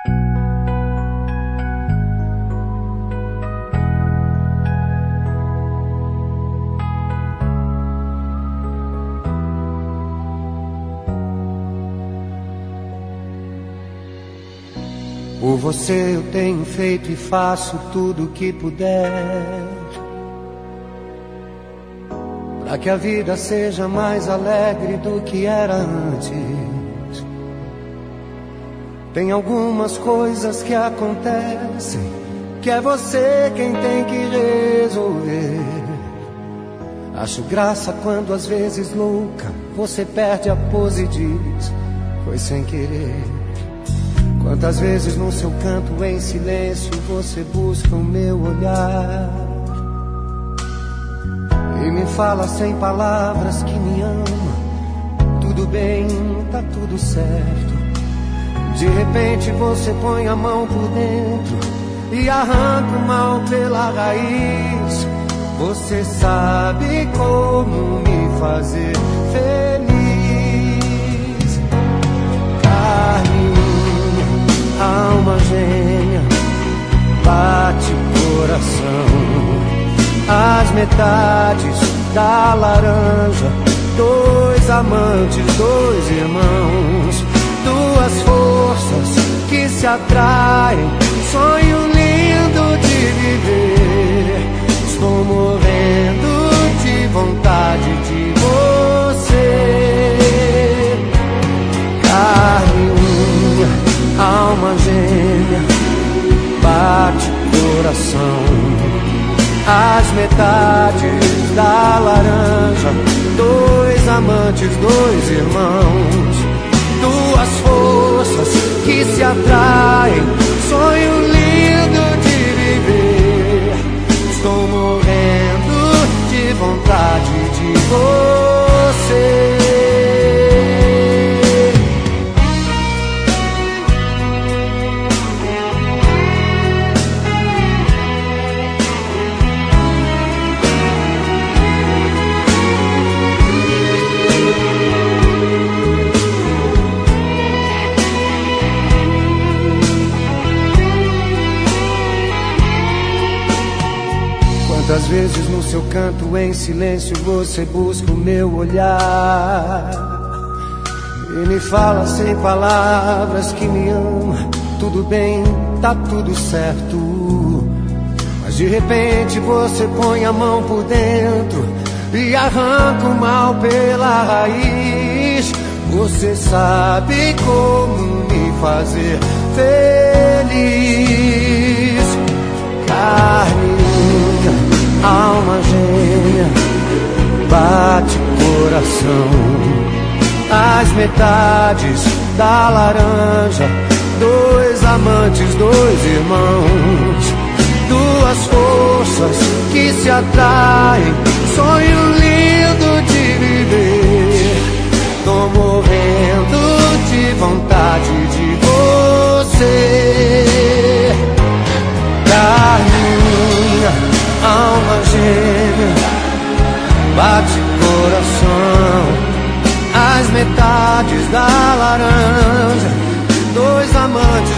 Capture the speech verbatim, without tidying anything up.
Por você eu tenho feito e faço tudo o que puder, para que a vida seja mais alegre do que era antes. Tem algumas coisas que acontecem que é você quem tem que resolver. Acho graça quando às vezes louca você perde a pose e diz: foi sem querer. Quantas vezes no seu canto em silêncio você busca o meu olhar e me fala sem palavras que me ama. Tudo bem, tá tudo certo. De repente você põe a mão por dentro e arranca o mal pela raiz. Você sabe como me fazer feliz. Carne, alma gêmea, bate coração. As metades da laranja, dois amantes, dois irmãos, duas forças que se atraem, sonho lindo de viver. Estou morrendo de vontade de você. Carne, unha, alma gêmea, bate coração. As metades da laranja, dois amantes, dois irmãos, duas forças que se atraem, sonho lindo de viver. Estou morrendo de vontade de você. Quantas vezes no seu canto em silêncio você busca o meu olhar e me fala sem palavras que me ama. Tudo bem, tá tudo certo. Mas de repente você põe a mão por dentro e arranca o mal pela raiz. Você sabe como me fazer feliz. Carne, alma gêmea, bate coração. As metades da laranja, dois amantes, dois irmãos, duas forças que se atraem, sonho lindo de viver. Tô morrendo de vontade de você. Carne, alma gêmea, bate coração. As metades da laranja, dois amantes,